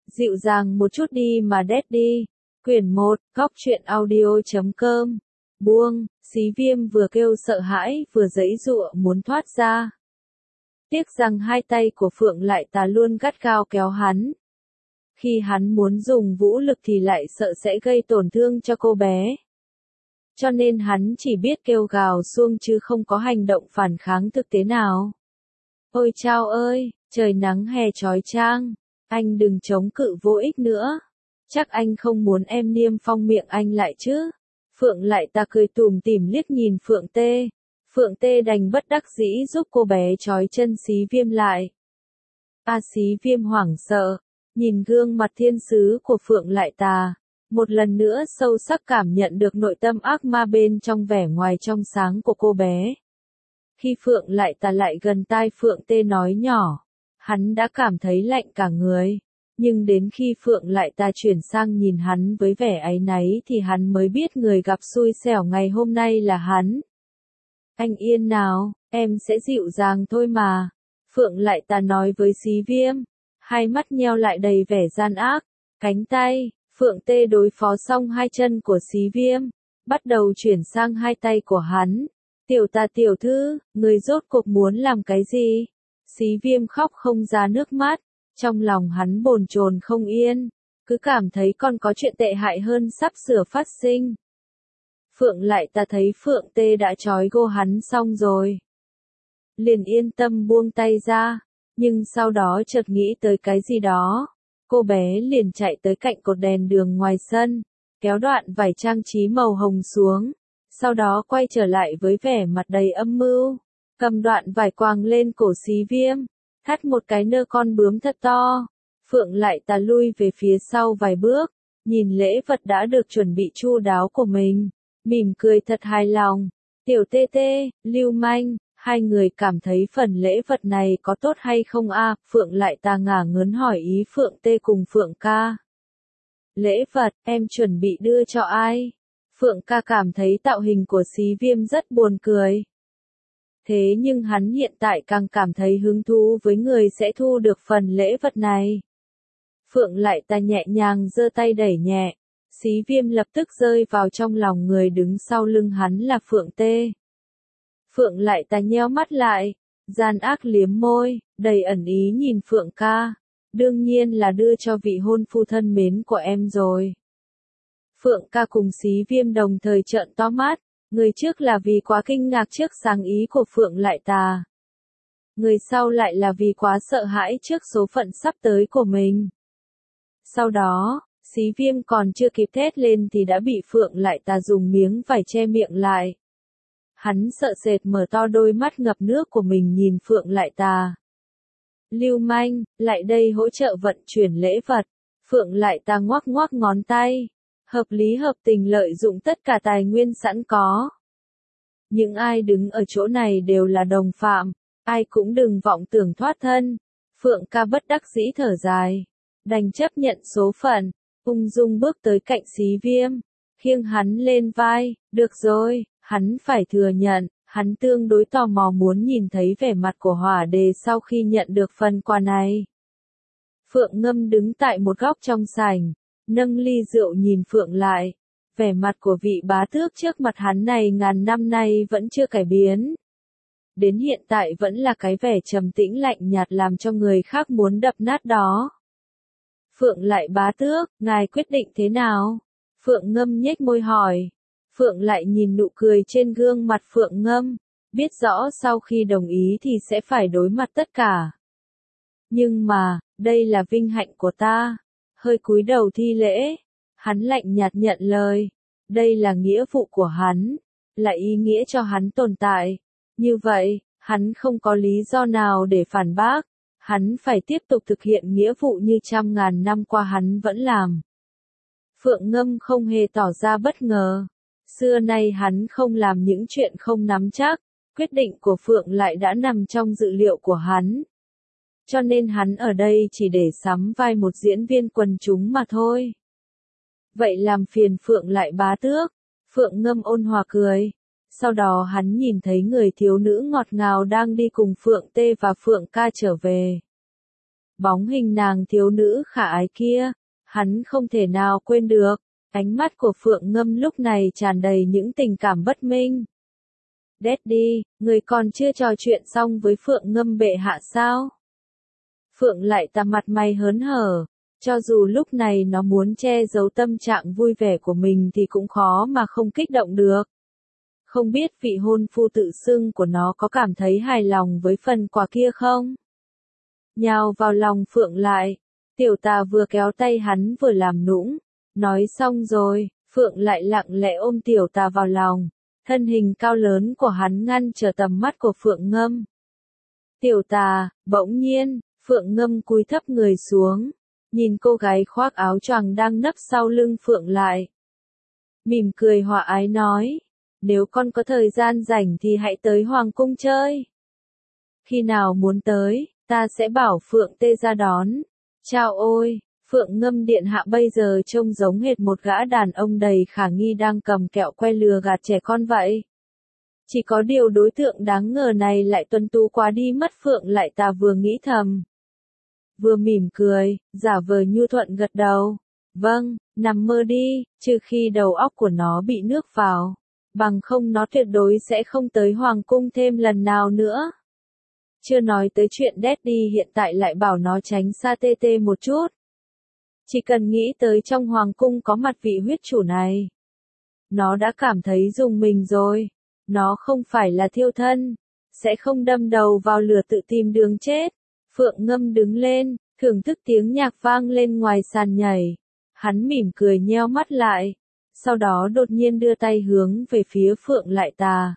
Dịu dàng một chút đi mà Daddy. Quyển 1, Góc truyện audio.com. Buông, Xí Viêm vừa kêu sợ hãi vừa giãy giụa muốn thoát ra. Tiếc rằng hai tay của Phượng Lại Tà luôn gắt gao kéo hắn. Khi hắn muốn dùng vũ lực thì lại sợ sẽ gây tổn thương cho cô bé. Cho nên hắn chỉ biết kêu gào xuông chứ không có hành động phản kháng thực tế nào. Ôi chao ơi, trời nắng hè chói chang, anh đừng chống cự vô ích nữa. Chắc anh không muốn em niêm phong miệng anh lại chứ. Phượng Lại Tà cười tủm tỉm liếc nhìn Phượng Tê. Phượng Tê đành bất đắc dĩ giúp cô bé trói chân Xí Viêm lại. Xí Viêm hoảng sợ, nhìn gương mặt thiên sứ của Phượng Lại Tà, một lần nữa sâu sắc cảm nhận được nội tâm ác ma bên trong vẻ ngoài trong sáng của cô bé. Khi Phượng Lại Tà lại gần tai Phượng Tê nói nhỏ, hắn đã cảm thấy lạnh cả người. Nhưng đến khi Phượng Lại Tà chuyển sang nhìn hắn với vẻ áy náy thì hắn mới biết người gặp xui xẻo ngày hôm nay là hắn. Anh yên nào, em sẽ dịu dàng thôi mà. Phượng Lại Tà nói với Xí Viêm, hai mắt nheo lại đầy vẻ gian ác. Cánh tay, Phượng Tê đối phó xong hai chân của Xí Viêm, bắt đầu chuyển sang hai tay của hắn. Tiểu Tà tiểu thư, người rốt cuộc muốn làm cái gì? Xí Viêm khóc không ra nước mắt, trong lòng hắn bồn chồn không yên, cứ cảm thấy còn có chuyện tệ hại hơn sắp sửa phát sinh. Phượng Lại Tà thấy Phượng Tê đã trói gô hắn xong rồi, liền yên tâm buông tay ra, nhưng sau đó chợt nghĩ tới cái gì đó. Cô bé liền chạy tới cạnh cột đèn đường ngoài sân, kéo đoạn vải trang trí màu hồng xuống, sau đó quay trở lại với vẻ mặt đầy âm mưu, cầm đoạn vải quàng lên cổ Xí Viêm, thắt một cái nơ con bướm thật to. Phượng Lại Tà lui về phía sau vài bước, nhìn lễ vật đã được chuẩn bị chu đáo của mình, mỉm cười thật hài lòng. Tiểu Tê Tê, lưu manh, hai người cảm thấy phần lễ vật này có tốt hay không a? Phượng Lại Tà ngả ngớn hỏi ý Phượng Tê cùng Phượng ca. Lễ vật, em chuẩn bị đưa cho ai? Phượng ca cảm thấy tạo hình của Xí Viêm rất buồn cười. Thế nhưng hắn hiện tại càng cảm thấy hứng thú với người sẽ thu được phần lễ vật này. Phượng Lại Tà nhẹ nhàng giơ tay đẩy nhẹ, Xí Viêm lập tức rơi vào trong lòng người đứng sau lưng hắn là Phượng Tê. Phượng Lại Tà nheo mắt lại, gian ác liếm môi, đầy ẩn ý nhìn Phượng ca. Đương nhiên là đưa cho vị hôn phu thân mến của em rồi. Phượng ca cùng Xí Viêm đồng thời trợn to mắt, người trước là vì quá kinh ngạc trước sáng ý của Phượng Lại Tà. Người sau lại là vì quá sợ hãi trước số phận sắp tới của mình. Sau đó, Xí Viêm còn chưa kịp thét lên thì đã bị Phượng Lại Tà dùng miếng vải che miệng lại. Hắn sợ sệt mở to đôi mắt ngập nước của mình nhìn Phượng Lại Tà. Lưu manh, lại đây hỗ trợ vận chuyển lễ vật. Phượng Lại Tà ngoắc ngoắc ngón tay. Hợp lý hợp tình lợi dụng tất cả tài nguyên sẵn có. Những ai đứng ở chỗ này đều là đồng phạm, ai cũng đừng vọng tưởng thoát thân. Phượng ca bất đắc dĩ thở dài, đành chấp nhận số phận, ung dung bước tới cạnh Xí Viêm, khiêng hắn lên vai. Được rồi, hắn phải thừa nhận, hắn tương đối tò mò muốn nhìn thấy vẻ mặt của Hỏa Đề sau khi nhận được phần quà này. Phượng Ngâm đứng tại một góc trong sảnh, nâng ly rượu nhìn Phượng Lại. Vẻ mặt của vị bá tước trước mặt hắn này ngàn năm nay vẫn chưa cải biến. Đến hiện tại vẫn là cái vẻ trầm tĩnh lạnh nhạt làm cho người khác muốn đập nát đó. Phượng Lại bá tước, ngài quyết định thế nào? Phượng Ngâm nhếch môi hỏi. Phượng Lại nhìn nụ cười trên gương mặt Phượng Ngâm, biết rõ sau khi đồng ý thì sẽ phải đối mặt tất cả. Nhưng mà, đây là vinh hạnh của ta. Hơi cúi đầu thi lễ, hắn lạnh nhạt nhận lời. Đây là nghĩa vụ của hắn, là ý nghĩa cho hắn tồn tại. Như vậy, hắn không có lý do nào để phản bác. Hắn phải tiếp tục thực hiện nghĩa vụ như trăm ngàn năm qua hắn vẫn làm. Phượng Ngâm không hề tỏ ra bất ngờ. Xưa nay hắn không làm những chuyện không nắm chắc. Quyết định của Phượng Lại đã nằm trong dự liệu của hắn. Cho nên hắn ở đây chỉ để sắm vai một diễn viên quần chúng mà thôi. Vậy làm phiền Phượng Lại bá tước. Phượng Ngâm ôn hòa cười. Sau đó hắn nhìn thấy người thiếu nữ ngọt ngào đang đi cùng Phượng Tê và Phượng ca trở về. Bóng hình nàng thiếu nữ khả ái kia, hắn không thể nào quên được. Ánh mắt của Phượng Ngâm lúc này tràn đầy những tình cảm bất minh. Daddy, người còn chưa trò chuyện xong với Phượng Ngâm bệ hạ sao? Phượng lại ta mặt mày hớn hở, cho dù lúc này nó muốn che giấu tâm trạng vui vẻ của mình thì cũng khó mà không kích động được. Không biết vị hôn phu tự xưng của nó có cảm thấy hài lòng với phần quà kia không? Nhào vào lòng Phượng lại, tiểu tà vừa kéo tay hắn vừa làm nũng. Nói xong rồi, Phượng lại lặng lẽ ôm tiểu tà vào lòng. Thân hình cao lớn của hắn ngăn trở tầm mắt của Phượng Ngâm. Tiểu tà, bỗng nhiên, Phượng Ngâm cúi thấp người xuống, nhìn cô gái khoác áo choàng đang nấp sau lưng Phượng lại. Mỉm cười hòa ái nói, nếu con có thời gian rảnh thì hãy tới Hoàng cung chơi. Khi nào muốn tới, ta sẽ bảo Phượng Tê ra đón. Chao ôi, Phượng Ngâm điện hạ bây giờ trông giống hệt một gã đàn ông đầy khả nghi đang cầm kẹo que lừa gạt trẻ con vậy. Chỉ có điều đối tượng đáng ngờ này lại tuân tú quá đi mất. Phượng lại ta vừa nghĩ thầm. Vừa mỉm cười, giả vờ nhu thuận gật đầu. Vâng, nằm mơ đi, trừ khi đầu óc của nó bị nước vào. Bằng không nó tuyệt đối sẽ không tới Hoàng cung thêm lần nào nữa. Chưa nói tới chuyện Daddy hiện tại lại bảo nó tránh xa tê tê một chút. Chỉ cần nghĩ tới trong Hoàng cung có mặt vị huyết chủ này. Nó đã cảm thấy rùng mình rồi. Nó không phải là thiêu thân. Sẽ không đâm đầu vào lửa tự tìm đường chết. Phượng Ngâm đứng lên, thưởng thức tiếng nhạc vang lên ngoài sàn nhảy. Hắn mỉm cười nheo mắt lại. Sau đó đột nhiên đưa tay hướng về phía Phượng lại tà.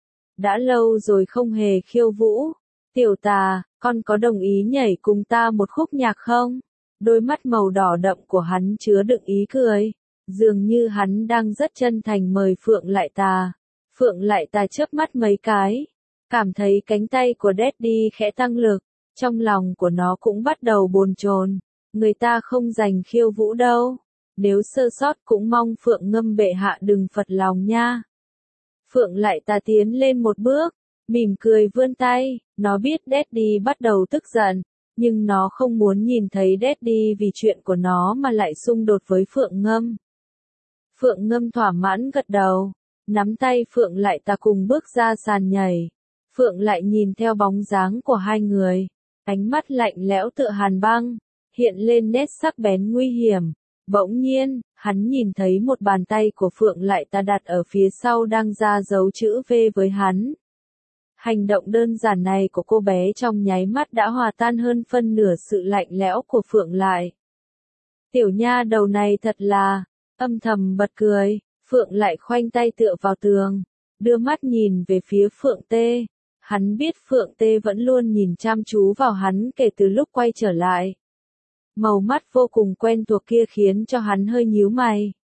Đã lâu rồi không hề khiêu vũ. Tiểu tà, con có đồng ý nhảy cùng ta một khúc nhạc không? Đôi mắt màu đỏ đậm của hắn chứa đựng ý cười. Dường như hắn đang rất chân thành mời Phượng lại tà. Phượng lại tà chớp mắt mấy cái. Cảm thấy cánh tay của Daddy khẽ tăng lực. Trong lòng của nó cũng bắt đầu bồn chồn. Người ta không dành khiêu vũ đâu. Nếu sơ sót cũng mong Phượng Ngâm bệ hạ đừng phật lòng nha. Phượng lại ta tiến lên một bước. Mỉm cười vươn tay. Nó biết Daddy bắt đầu tức giận. Nhưng nó không muốn nhìn thấy Daddy vì chuyện của nó mà lại xung đột với Phượng Ngâm. Phượng Ngâm thỏa mãn gật đầu. Nắm tay Phượng lại ta cùng bước ra sàn nhảy. Phượng lại nhìn theo bóng dáng của hai người. Ánh mắt lạnh lẽo tựa hàn băng. Hiện lên nét sắc bén nguy hiểm. Bỗng nhiên, hắn nhìn thấy một bàn tay của Phượng lại ta đặt ở phía sau đang ra dấu chữ V với hắn. Hành động đơn giản này của cô bé trong nháy mắt đã hòa tan hơn phân nửa sự lạnh lẽo của Phượng lại. Tiểu nha đầu này thật là, âm thầm bật cười, Phượng lại khoanh tay tựa vào tường, đưa mắt nhìn về phía Phượng Tê. Hắn biết Phượng Tê vẫn luôn nhìn chăm chú vào hắn kể từ lúc quay trở lại. Màu mắt vô cùng quen thuộc kia khiến cho hắn hơi nhíu mày.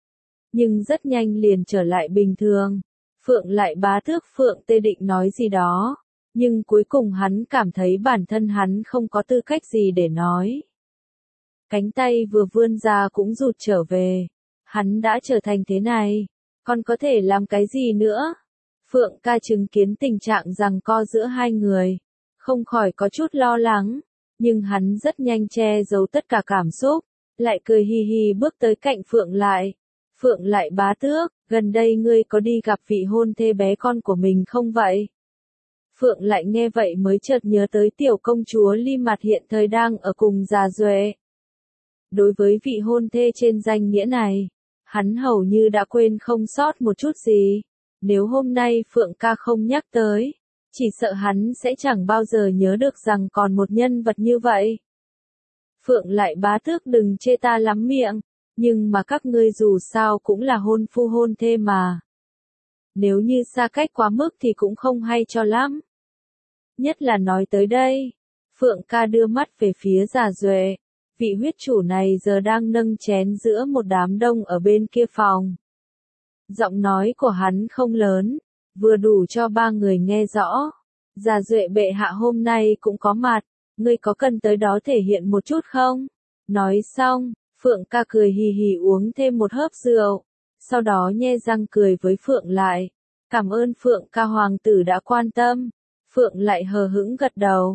Nhưng rất nhanh liền trở lại bình thường. Phượng lại bá tước Phượng Tê định nói gì đó. Nhưng cuối cùng hắn cảm thấy bản thân hắn không có tư cách gì để nói. Cánh tay vừa vươn ra cũng rụt trở về. Hắn đã trở thành thế này. Còn có thể làm cái gì nữa? Phượng ca chứng kiến tình trạng giằng co giữa hai người. Không khỏi có chút lo lắng. Nhưng hắn rất nhanh che giấu tất cả cảm xúc. Lại cười hi hi bước tới cạnh Phượng lại. Phượng lại bá tước, gần đây ngươi có đi gặp vị hôn thê bé con của mình không vậy? Phượng lại nghe vậy mới chợt nhớ tới tiểu công chúa Ly Mặt hiện thời đang ở cùng già Duệ. Đối với vị hôn thê trên danh nghĩa này, hắn hầu như đã quên không sót một chút gì. Nếu hôm nay Phượng ca không nhắc tới, chỉ sợ hắn sẽ chẳng bao giờ nhớ được rằng còn một nhân vật như vậy. Phượng lại bá tước đừng chê ta lắm miệng. Nhưng mà các ngươi dù sao cũng là hôn phu hôn thê mà. Nếu như xa cách quá mức thì cũng không hay cho lắm. Nhất là nói tới đây. Phượng ca đưa mắt về phía già Duệ. Vị huyết chủ này giờ đang nâng chén giữa một đám đông ở bên kia phòng. Giọng nói của hắn không lớn. Vừa đủ cho ba người nghe rõ. Già Duệ bệ hạ hôm nay cũng có mặt. Ngươi có cần tới đó thể hiện một chút không? Nói xong. Phượng ca cười hì hì uống thêm một hớp rượu, sau đó nhe răng cười với Phượng lại. Cảm ơn Phượng ca hoàng tử đã quan tâm. Phượng lại hờ hững gật đầu.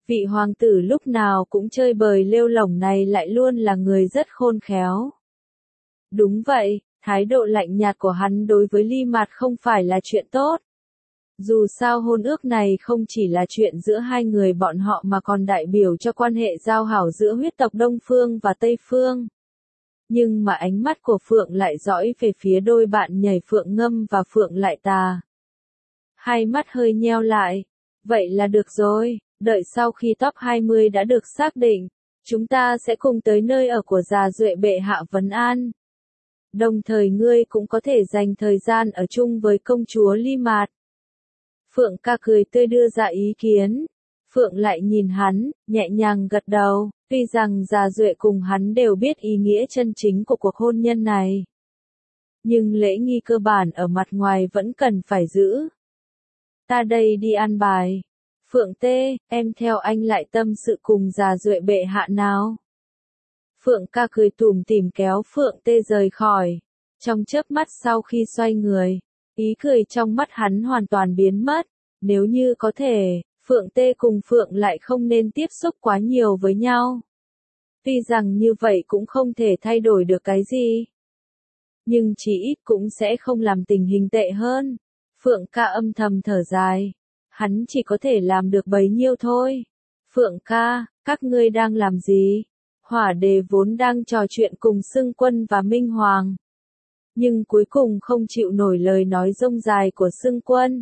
Vị hoàng tử lúc nào cũng chơi bời lêu lổng này lại luôn là người rất khôn khéo. Đúng vậy, thái độ lạnh nhạt của hắn đối với Ly Mạt không phải là chuyện tốt. Dù sao hôn ước này không chỉ là chuyện giữa hai người bọn họ mà còn đại biểu cho quan hệ giao hảo giữa huyết tộc Đông Phương và Tây Phương. Nhưng mà ánh mắt của Phượng lại dõi về phía đôi bạn nhảy Phượng Ngâm và Phượng Lại Tà. Hai mắt hơi nheo lại. Vậy là được rồi, đợi sau khi top 20 đã được xác định, chúng ta sẽ cùng tới nơi ở của già Duệ bệ hạ vấn an. Đồng thời ngươi cũng có thể dành thời gian ở chung với công chúa Ly Mạt. Phượng ca cười tươi đưa ra ý kiến. Phượng lại nhìn hắn, nhẹ nhàng gật đầu, tuy rằng già Duệ cùng hắn đều biết ý nghĩa chân chính của cuộc hôn nhân này. Nhưng lễ nghi cơ bản ở mặt ngoài vẫn cần phải giữ. Ta đây đi an bài. Phượng tê, em theo anh lại tâm sự cùng già Duệ bệ hạ nào. Phượng ca cười tủm tỉm kéo Phượng tê rời khỏi. Trong chớp mắt sau khi xoay người, ý cười trong mắt hắn hoàn toàn biến mất. Nếu như có thể, Phượng tê cùng Phượng lại không nên tiếp xúc quá nhiều với nhau. Tuy rằng như vậy cũng không thể thay đổi được cái gì. Nhưng chỉ ít cũng sẽ không làm tình hình tệ hơn. Phượng ca âm thầm thở dài. Hắn chỉ có thể làm được bấy nhiêu thôi. Phượng ca, các ngươi đang làm gì? Hỏa Đề vốn đang trò chuyện cùng Xưng Quân và Minh Hoàng. Nhưng cuối cùng không chịu nổi lời nói rông dài của Xưng Quân.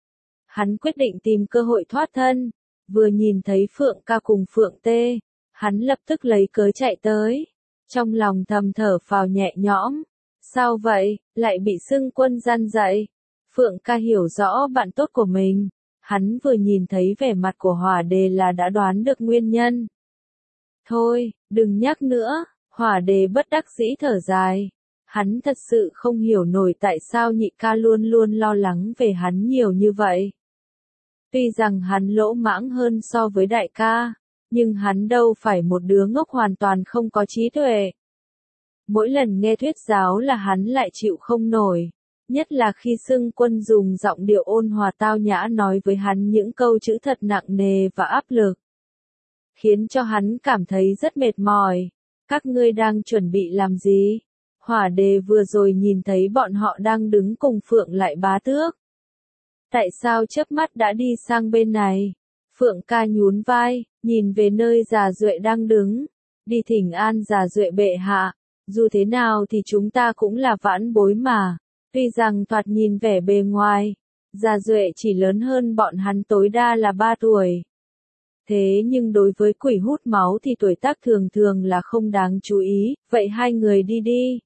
Hắn quyết định tìm cơ hội thoát thân. Vừa nhìn thấy Phượng ca cùng Phượng tê, hắn lập tức lấy cớ chạy tới. Trong lòng thầm thở phào nhẹ nhõm. Sao vậy, lại bị Xưng Quân gian dạy? Phượng ca hiểu rõ bạn tốt của mình. Hắn vừa nhìn thấy vẻ mặt của Hỏa Đề là đã đoán được nguyên nhân. Thôi, đừng nhắc nữa, Hỏa Đề bất đắc dĩ thở dài. Hắn thật sự không hiểu nổi tại sao nhị ca luôn luôn lo lắng về hắn nhiều như vậy. Tuy rằng hắn lỗ mãng hơn so với đại ca, nhưng hắn đâu phải một đứa ngốc hoàn toàn không có trí tuệ. Mỗi lần nghe thuyết giáo là hắn lại chịu không nổi. Nhất là khi Xưng Quân dùng giọng điệu ôn hòa tao nhã nói với hắn những câu chữ thật nặng nề và áp lực. Khiến cho hắn cảm thấy rất mệt mỏi. Các ngươi đang chuẩn bị làm gì? Hỏa Đề vừa rồi nhìn thấy bọn họ đang đứng cùng Phượng Lại Bá Tước. Tại sao chớp mắt đã đi sang bên này? Phượng ca nhún vai, nhìn về nơi già Duệ đang đứng. Đi thỉnh an già Duệ bệ hạ. Dù thế nào thì chúng ta cũng là vãn bối mà. Tuy rằng thoạt nhìn vẻ bề ngoài, già Duệ chỉ lớn hơn bọn hắn tối đa là 3 tuổi. Thế nhưng đối với quỷ hút máu thì tuổi tác thường thường là không đáng chú ý, vậy hai người đi đi.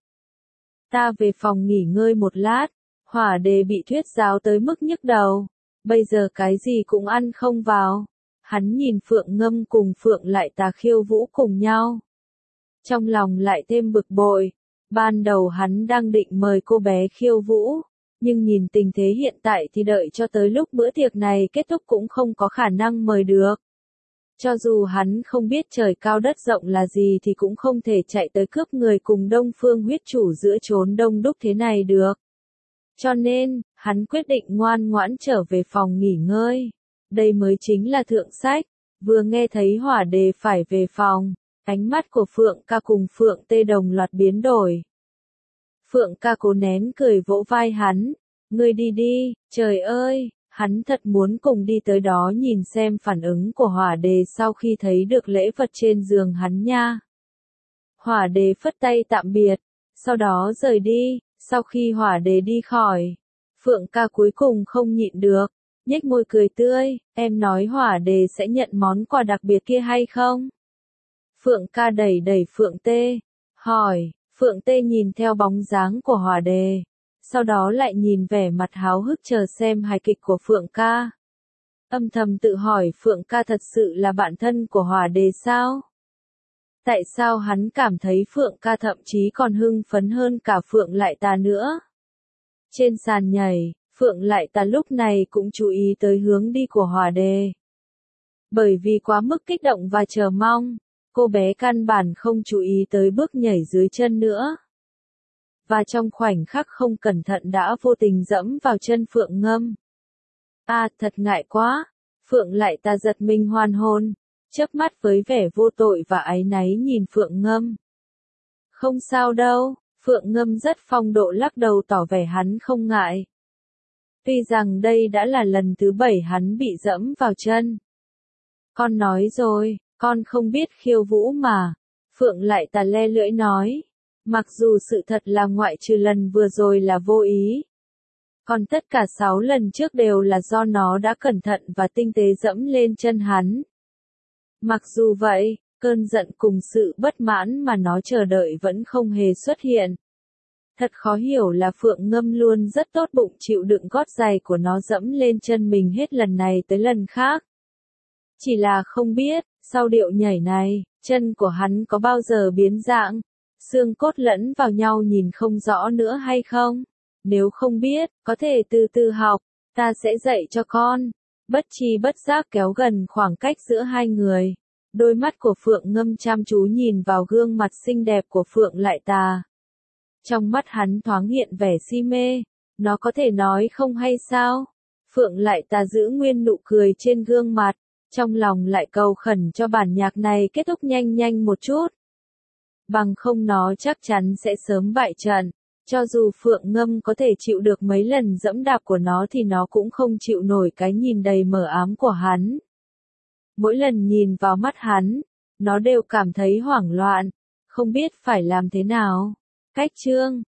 Ta về phòng nghỉ ngơi một lát. Hỏa Đề bị thuyết giáo tới mức nhức đầu. Bây giờ cái gì cũng ăn không vào. Hắn nhìn Phượng Ngâm cùng Phượng Lại Tà khiêu vũ cùng nhau. Trong lòng lại thêm bực bội. Ban đầu hắn đang định mời cô bé khiêu vũ. Nhưng nhìn tình thế hiện tại thì đợi cho tới lúc bữa tiệc này kết thúc cũng không có khả năng mời được. Cho dù hắn không biết trời cao đất rộng là gì thì cũng không thể chạy tới cướp người cùng Đông Phương huyết chủ giữa chốn đông đúc thế này được. Cho nên, hắn quyết định ngoan ngoãn trở về phòng nghỉ ngơi. Đây mới chính là thượng sách. Vừa nghe thấy Hỏa Đề phải về phòng, ánh mắt của Phượng ca cùng Phượng tê đồng loạt biến đổi. Phượng ca cố nén cười vỗ vai hắn. Ngươi đi đi, trời ơi, hắn thật muốn cùng đi tới đó nhìn xem phản ứng của Hỏa Đề sau khi thấy được lễ vật trên giường hắn nha. Hỏa Đề phất tay tạm biệt, sau đó rời đi. Sau khi Hỏa Đề đi khỏi, Phượng ca cuối cùng không nhịn được, nhếch môi cười tươi, em nói Hỏa Đề sẽ nhận món quà đặc biệt kia hay không? Phượng ca đẩy đẩy Phượng tê, hỏi, Phượng tê nhìn theo bóng dáng của Hỏa Đề, sau đó lại nhìn vẻ mặt háo hức chờ xem hài kịch của Phượng ca. Âm thầm tự hỏi Phượng ca thật sự là bạn thân của Hỏa Đề sao? Tại sao hắn cảm thấy Phượng ca thậm chí còn hưng phấn hơn cả Phượng Lại Tà nữa? Trên sàn nhảy, Phượng Lại Tà lúc này cũng chú ý tới hướng đi của Hỏa Đề. Bởi vì quá mức kích động và chờ mong, cô bé căn bản không chú ý tới bước nhảy dưới chân nữa. Và trong khoảnh khắc không cẩn thận đã vô tình dẫm vào chân Phượng Ngâm. À, thật ngại quá. Phượng Lại Tà giật mình hoàn hồn, chớp mắt với vẻ vô tội và áy náy nhìn Phượng Ngâm. Không sao đâu, Phượng Ngâm rất phong độ lắc đầu tỏ vẻ hắn không ngại. Tuy rằng đây đã là lần thứ 7 hắn bị dẫm vào chân. Con nói rồi, con không biết khiêu vũ mà. Phượng lại tà le lưỡi nói. Mặc dù sự thật là ngoại trừ lần vừa rồi là vô ý. Còn tất cả 6 lần trước đều là do nó đã cẩn thận và tinh tế dẫm lên chân hắn. Mặc dù vậy, cơn giận cùng sự bất mãn mà nó chờ đợi vẫn không hề xuất hiện. Thật khó hiểu là Phượng Ngâm luôn rất tốt bụng chịu đựng gót giày của nó dẫm lên chân mình hết lần này tới lần khác. Chỉ là không biết, sau điệu nhảy này, chân của hắn có bao giờ biến dạng, xương cốt lẫn vào nhau nhìn không rõ nữa hay không? Nếu không biết, có thể từ từ học, ta sẽ dạy cho con. Bất tri bất giác kéo gần khoảng cách giữa hai người. Đôi mắt của Phượng Ngâm chăm chú nhìn vào gương mặt xinh đẹp của Phượng Lại Tà. Trong mắt hắn thoáng hiện vẻ si mê. Nó có thể nói không hay sao? Phượng Lại Tà giữ nguyên nụ cười trên gương mặt. Trong lòng lại cầu khẩn cho bản nhạc này kết thúc nhanh nhanh một chút. Bằng không nó chắc chắn sẽ sớm bại trận. Cho dù Phượng Ngâm có thể chịu được mấy lần dẫm đạp của nó thì nó cũng không chịu nổi cái nhìn đầy mờ ám của hắn. Mỗi lần nhìn vào mắt hắn, nó đều cảm thấy hoảng loạn, không biết phải làm thế nào. Cách chương